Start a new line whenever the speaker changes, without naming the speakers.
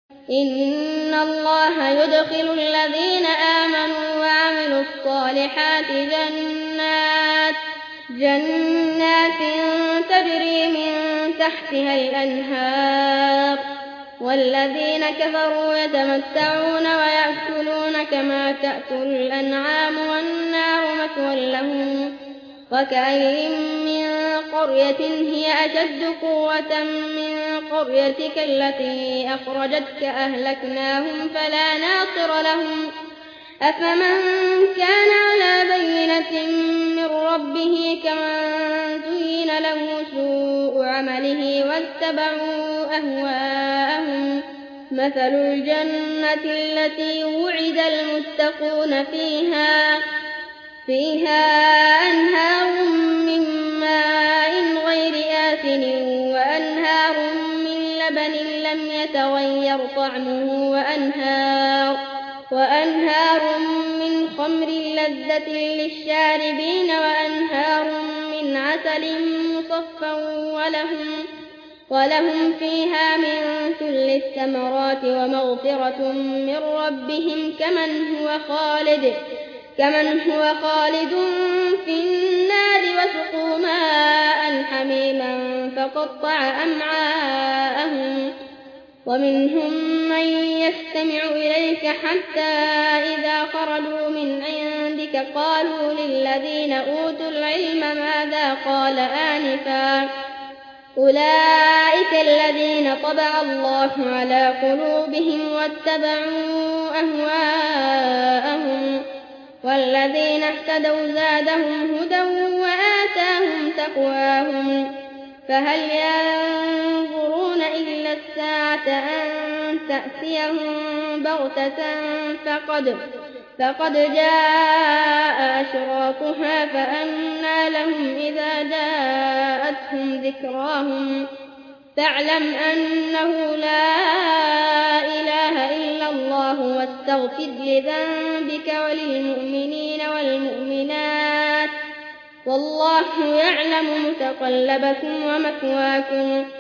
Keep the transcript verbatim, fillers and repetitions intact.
إن الله يدخل الذين آمنوا وعملوا الصالحات جنات جنات تجري من تحتها الأنهار والذين كفروا يتمتعون ويأكلون كما تأكل الأنعام والنار مثوى لهم وكأين من قرية هي أشد قوة من قريتك التي أخرجتك أهلكناهم فلا ناصر لهم أفمن كان على بينة من ربه كمن زين له سوء عمله واتبعوا أهواءهم مثل الجنة التي وعد المتقون فيها فيها أنهار من ماء غير آسن وأنهار من لبن لم يتغير طعمه وأنهار, وأنهار من خمر لذة للشاربين وأنهار من عسل مصفى ولهم, ولهم فيها من كل الثمرات ومغفرة من ربهم كمن هو خالد كمن هو خالد في النار وسقوا ماء حميما فقطع أمعاءهم ومنهم من يستمع إليك حتى إذا خرجوا من عندك قالوا للذين أوتوا العلم ماذا قال آنفا أولئك الذين طبع الله على قلوبهم واتبعوا أهواءهم والذين اهتدوا زادهم هدى وآتاهم تقواهم فهل ينظرون إلا الساعة أن تأتيهم بغتة فقد, فقد جاء أشراطها فأنى لهم إذا جاءتهم ذكراهم فاعلم أنه لا إله إلا الله واستغفر لذنبك وللمؤمنين والمؤمنات والله يعلم متقلبكم ومثواكم